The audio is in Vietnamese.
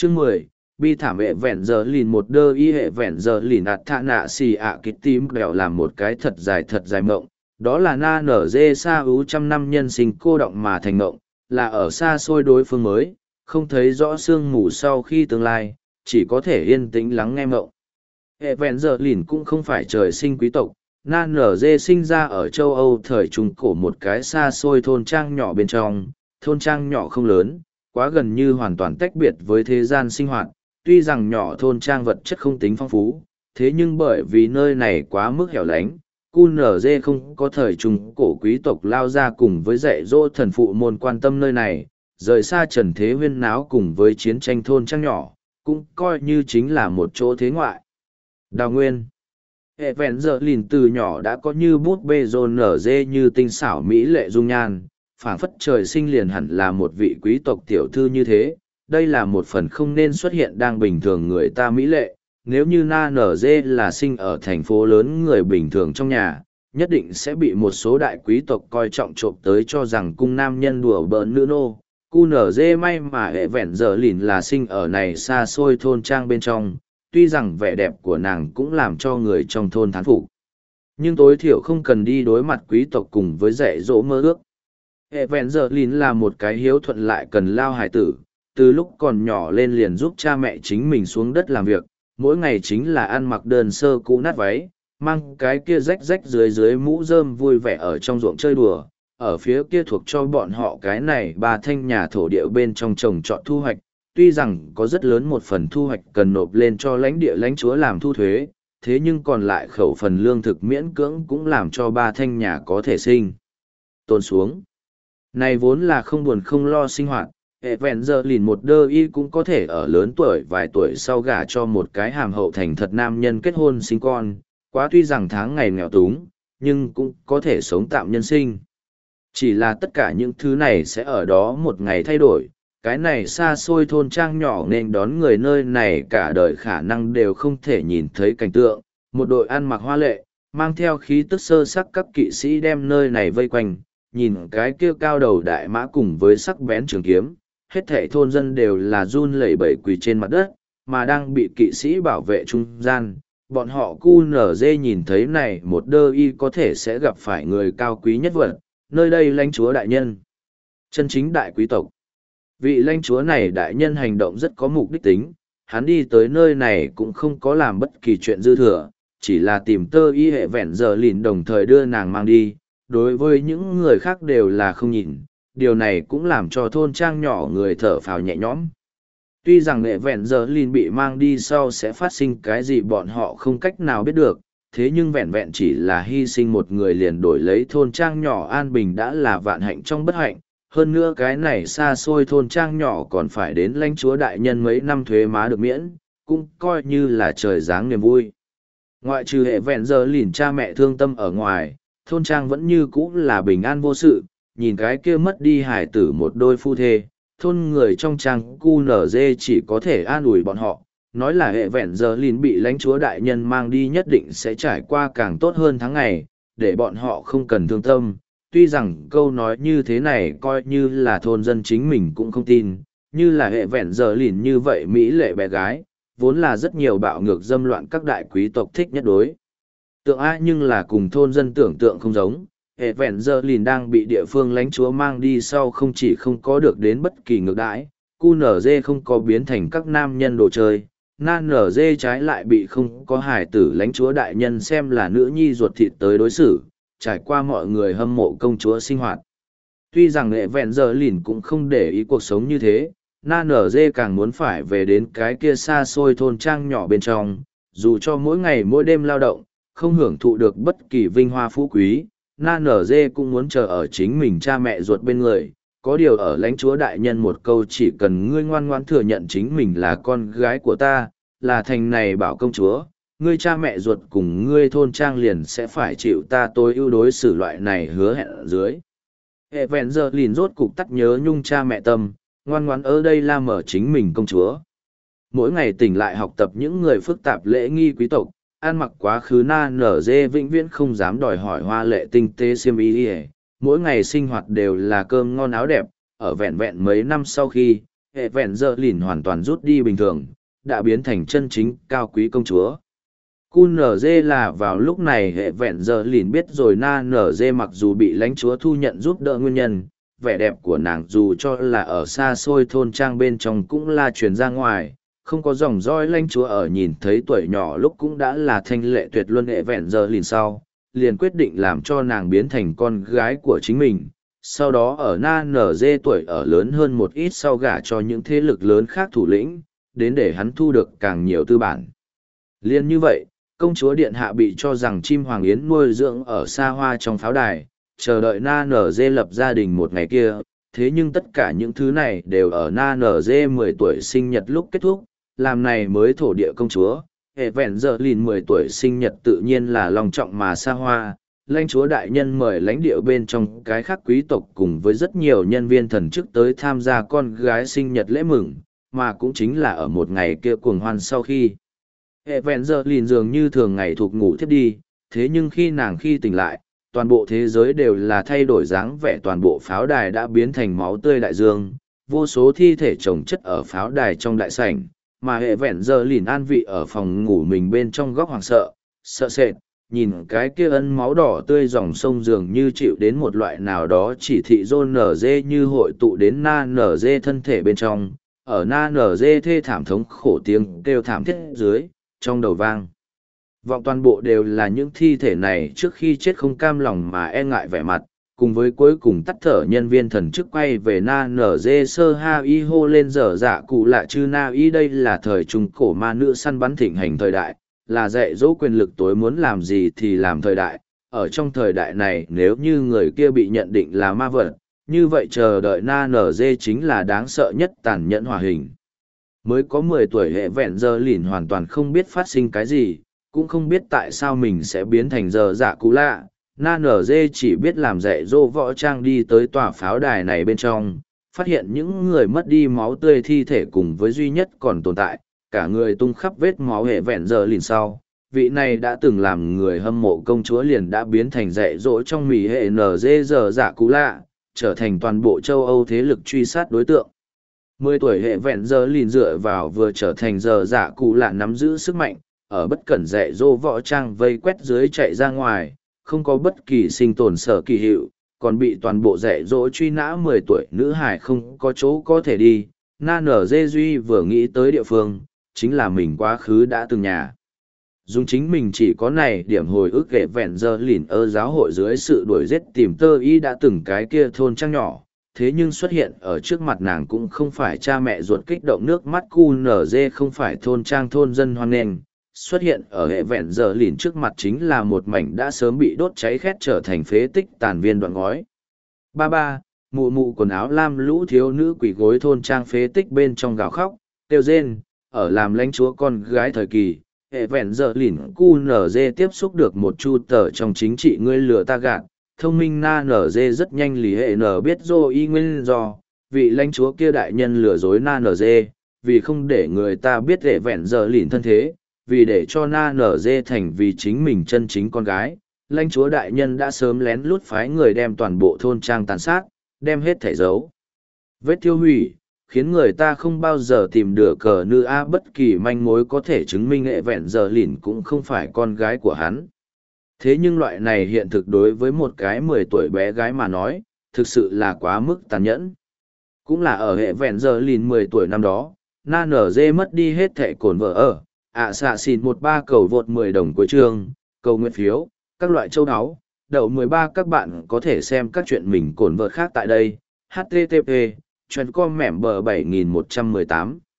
Chương 10, bi thảm hệ vẹn giờ lìn một đơ y hệ vẹn giờ lìn ạt thạ nạ xì ạ kít tím đèo làm một cái thật dài mộng. Đó là na nở dê xa ú trăm năm nhân sinh cô động mà thành mộng, là ở xa xôi đối phương mới, không thấy rõ sương mù sau khi tương lai, chỉ có thể yên tĩnh lắng nghe mộng. Hệ vẹn giờ lìn cũng không phải trời sinh quý tộc, na nở dê sinh ra ở châu Âu thời Trung Cổ một cái xa xôi thôn trang nhỏ bên trong, thôn trang nhỏ không lớn, quá gần như hoàn toàn tách biệt với thế gian sinh hoạt, tuy rằng nhỏ thôn trang vật chất không tính phong phú, thế nhưng bởi vì nơi này quá mức hẻo lánh, QNZ không có thời Trung Cổ quý tộc lao ra cùng với dạy dỗ thần phụ môn quan tâm nơi này, rời xa trần thế huyên náo cùng với chiến tranh thôn trang nhỏ, cũng coi như chính là một chỗ thế ngoại. Đào nguyên hệ vẹn giờ lìn từ nhỏ đã có như bút bê rôn nở dê như tinh xảo mỹ lệ dung nhan, phảng phất trời sinh liền hẳn là một vị quý tộc tiểu thư như thế. Đây là một phần không nên xuất hiện đang bình thường người ta mỹ lệ. Nếu như na nở dê là sinh ở thành phố lớn người bình thường trong nhà, nhất định sẽ bị một số đại quý tộc coi trọng trộm tới cho rằng cung nam nhân đùa bỡn nữ nô. Cu nở dê may mà hệ vẹn giờ lìn là sinh ở này xa xôi thôn trang bên trong, tuy rằng vẻ đẹp của nàng cũng làm cho người trong thôn thán phục, nhưng tối thiểu không cần đi đối mặt quý tộc cùng với dạy dỗ mơ ước. Hệ vẹn giờ lìn là một cái hiếu thuận lại cần lao hải tử, từ lúc còn nhỏ lên liền giúp cha mẹ chính mình xuống đất làm việc, mỗi ngày chính là ăn mặc đơn sơ cũ nát váy, mang cái kia rách rách dưới dưới mũ rơm vui vẻ ở trong ruộng chơi đùa, ở phía kia thuộc cho bọn họ cái này ba thanh nhà thổ địa bên trong trồng trọt thu hoạch. Tuy rằng có rất lớn một phần thu hoạch cần nộp lên cho lãnh địa lãnh chúa làm thu thuế, thế nhưng còn lại khẩu phần lương thực miễn cưỡng cũng làm cho ba thanh nhà có thể sinh tồn xuống. Này vốn là không buồn không lo sinh hoạt, hệ vẹn giờ lìn một đơ y cũng có thể ở lớn tuổi vài tuổi sau gả cho một cái hàm hậu thành thật nam nhân kết hôn sinh con, quá tuy rằng tháng ngày nghèo túng, nhưng cũng có thể sống tạm nhân sinh. Chỉ là tất cả những thứ này sẽ ở đó một ngày thay đổi. Cái này xa xôi thôn trang nhỏ nên đón người nơi này cả đời khả năng đều không thể nhìn thấy cảnh tượng. Một đội ăn mặc hoa lệ, mang theo khí tức sơ sắc các kỵ sĩ đem nơi này vây quanh, nhìn cái kia cao đầu đại mã cùng với sắc bén trường kiếm. Hết thảy thôn dân đều là run lẩy bẩy quỳ trên mặt đất, mà đang bị kỵ sĩ bảo vệ trung gian. Bọn họ QNZ nhìn thấy này một đơ y có thể sẽ gặp phải người cao quý nhất vật, nơi đây lãnh chúa đại nhân. Chân chính đại quý tộc. Vị lãnh chúa này đại nhân hành động rất có mục đích tính, hắn đi tới nơi này cũng không có làm bất kỳ chuyện dư thừa, chỉ là tìm tơ y hệ vẹn giờ lìn đồng thời đưa nàng mang đi, đối với những người khác đều là không nhìn, điều này cũng làm cho thôn trang nhỏ người thở phào nhẹ nhõm. Tuy rằng hệ vẹn giờ lìn bị mang đi sau sẽ phát sinh cái gì bọn họ không cách nào biết được, thế nhưng vẹn vẹn chỉ là hy sinh một người liền đổi lấy thôn trang nhỏ an bình đã là vạn hạnh trong bất hạnh. Hơn nữa cái này xa xôi thôn trang nhỏ còn phải đến lãnh chúa đại nhân mấy năm thuế má được miễn, cũng coi như là trời giáng niềm vui. Ngoại trừ hệ vẹn giờ lìn cha mẹ thương tâm ở ngoài, thôn trang vẫn như cũ là bình an vô sự, nhìn cái kia mất đi hải tử một đôi phu thê, thôn người trong trang QNZ chỉ có thể an ủi bọn họ, nói là hệ vẹn giờ lìn bị lãnh chúa đại nhân mang đi nhất định sẽ trải qua càng tốt hơn tháng ngày, để bọn họ không cần thương tâm. Tuy rằng câu nói như thế này coi như là thôn dân chính mình cũng không tin, như là hệ vẹn giờ lìn như vậy Mỹ lệ bé gái, vốn là rất nhiều bạo ngược dâm loạn các đại quý tộc thích nhất đối. Tượng A nhưng là cùng thôn dân tưởng tượng không giống, hệ vẹn giờ lìn đang bị địa phương lãnh chúa mang đi sau không chỉ không có được đến bất kỳ ngược đãi, QNZ không có biến thành các nam nhân đồ chơi, NNZ trái lại bị không có hài tử lãnh chúa đại nhân xem là nữ nhi ruột thịt tới đối xử, trải qua mọi người hâm mộ công chúa sinh hoạt. Tuy rằng hệ vẹn giờ lìn cũng không để ý cuộc sống như thế, NNZ càng muốn phải về đến cái kia xa xôi thôn trang nhỏ bên trong, dù cho mỗi ngày mỗi đêm lao động, không hưởng thụ được bất kỳ vinh hoa phú quý, NNZ cũng muốn chờ ở chính mình cha mẹ ruột bên người. Có điều ở lãnh chúa đại nhân một câu chỉ cần ngươi ngoan ngoãn thừa nhận chính mình là con gái của ta, là thành này bảo công chúa, ngươi cha mẹ ruột cùng ngươi thôn trang liền sẽ phải chịu ta tối ưu đối xử loại này hứa hẹn ở dưới. Hệ vẹn giờ lìn rốt cục tắt nhớ nhung cha mẹ tâm, ngoan ngoãn ở đây la mở chính mình công chúa. Mỗi ngày tỉnh lại học tập những người phức tạp lễ nghi quý tộc, ăn mặc quá khứ NNZ vĩnh viễn không dám đòi hỏi hoa lệ tinh tế xiêm y, mỗi ngày sinh hoạt đều là cơm ngon áo đẹp, ở vẹn vẹn mấy năm sau khi, hệ vẹn giờ lìn hoàn toàn rút đi bình thường, đã biến thành chân chính cao quý công chúa. QNZ là vào lúc này hệ vẹn giờ lìn biết rồi NZ mặc dù bị lãnh chúa thu nhận giúp đỡ nguyên nhân, vẻ đẹp của nàng dù cho là ở xa xôi thôn trang bên trong cũng là truyền ra ngoài, không có dòng dõi lãnh chúa ở nhìn thấy tuổi nhỏ lúc cũng đã là thanh lệ tuyệt luân hệ vẹn giờ lìn sau, liền quyết định làm cho nàng biến thành con gái của chính mình. Sau đó ở NZ tuổi ở lớn hơn một ít sau gả cho những thế lực lớn khác thủ lĩnh, đến để hắn thu được càng nhiều tư bản. Liên như vậy, công chúa điện hạ bị cho rằng chim hoàng yến nuôi dưỡng ở xa hoa trong pháo đài, chờ đợi NZ lập gia đình một ngày kia, thế nhưng tất cả những thứ này đều ở NZ 10 tuổi sinh nhật lúc kết thúc, làm này mới thổ địa công chúa. Hệ vẹn giờ lìn 10 tuổi sinh nhật tự nhiên là long trọng mà xa hoa, lãnh chúa đại nhân mời lãnh địa bên trong cái khác quý tộc cùng với rất nhiều nhân viên thần chức tới tham gia con gái sinh nhật lễ mừng, mà cũng chính là ở một ngày kia cuồng hoan sau khi. Hệ vẹn giờ lìn dường như thường ngày thuộc ngủ thiếp đi, thế nhưng khi tỉnh lại, toàn bộ thế giới đều là thay đổi dáng vẻ, toàn bộ pháo đài đã biến thành máu tươi đại dương, vô số thi thể chồng chất ở pháo đài trong đại sảnh, mà hệ vẹn giờ lìn an vị ở phòng ngủ mình bên trong góc hoảng sợ sệt, nhìn cái kia ân máu đỏ tươi dòng sông dường như chịu đến một loại nào đó chỉ thị dôn nở dê như hội tụ đến na nở dê thân thể bên trong, ở na nở dê thê thảm thống khổ tiếng kêu thảm thiết dưới, trong đầu vang. Vọng toàn bộ đều là những thi thể này trước khi chết không cam lòng mà e ngại vẻ mặt, cùng với cuối cùng tắt thở nhân viên thần chức quay về na nở dê sơ ha y hô lên dở dạ cụ lạ chư na y. Đây là thời trung cổ ma nữ săn bắn thịnh hành thời đại, là dạy dỗ quyền lực tối muốn làm gì thì làm thời đại. Ở trong thời đại này nếu như người kia bị nhận định là ma vật, như vậy chờ đợi na nở dê chính là đáng sợ nhất tàn nhẫn hỏa hình. Mới có 10 tuổi hệ vẹn giờ lìn hoàn toàn không biết phát sinh cái gì, cũng không biết tại sao mình sẽ biến thành giờ dạ cú lạ. Na nở dê chỉ biết làm dạy dỗ võ trang đi tới tòa pháo đài này bên trong, phát hiện những người mất đi máu tươi thi thể cùng với duy nhất còn tồn tại, cả người tung khắp vết máu hệ vẹn giờ lìn sau. Vị này đã từng làm người hâm mộ công chúa liền đã biến thành dạy dỗ trong mì hệ NG giờ dạ cú lạ, trở thành toàn bộ châu Âu thế lực truy sát đối tượng. 10 tuổi hệ vẹn giờ lìn dựa vào vừa trở thành giờ dạ cụ lạ nắm giữ sức mạnh, ở bất cẩn dạy dỗ võ trang vây quét dưới chạy ra ngoài, không có bất kỳ sinh tồn sở kỳ hiệu, còn bị toàn bộ dạy dỗ truy nã 10 tuổi nữ hải không có chỗ có thể đi. Na nở dê duy vừa nghĩ tới địa phương, chính là mình quá khứ đã từng nhà. Dùng chính mình chỉ có này điểm hồi ức ghệ vẹn giờ lìn ở giáo hội dưới sự đuổi giết tìm tơ y đã từng cái kia thôn trang nhỏ, thế nhưng xuất hiện ở trước mặt nàng cũng không phải cha mẹ ruột kích động nước mắt QNZ, không phải thôn trang thôn dân hoan nghênh. Xuất hiện ở hệ vẹn giờ lìn trước mặt chính là một mảnh đã sớm bị đốt cháy khét trở thành phế tích tàn viên đoạn ngói. Ba, mụ mụ quần áo lam lũ thiếu nữ quỷ gối thôn trang phế tích bên trong gào khóc, kêu rên, ở làm lãnh chúa con gái thời kỳ. Hệ vẹn giờ lìn QNZ tiếp xúc được một chu tờ trong chính trị ngươi lừa ta gạt, thông minh na nở dê rất nhanh lì hệ nở biết do y nguyên do, vị lãnh chúa kia đại nhân lừa dối na nở dê, vì không để người ta biết hệ vẹn giờ lìn thân thế, vì để cho na nở dê thành vì chính mình chân chính con gái, lãnh chúa đại nhân đã sớm lén lút phái người đem toàn bộ thôn trang tàn sát, đem hết thẻ dấu vết tiêu hủy, khiến người ta không bao giờ tìm được cờ nữ a bất kỳ manh mối có thể chứng minh hệ vẹn giờ lìn cũng không phải con gái của hắn. Thế nhưng loại này hiện thực đối với một cái 10 tuổi bé gái mà nói, thực sự là quá mức tàn nhẫn. Cũng là ở hệ vẹn giờ lìn 10 tuổi năm đó, na nở dê mất đi hết thẻ cồn vợ ở, xạ xìn 13 cầu vượt 10 đồng cuối chương, cầu nguyện phiếu, các loại châu áo, đậu 13 các bạn có thể xem các chuyện mình cồn vợ khác tại đây, http, chuyện com mẻm bờ 7118.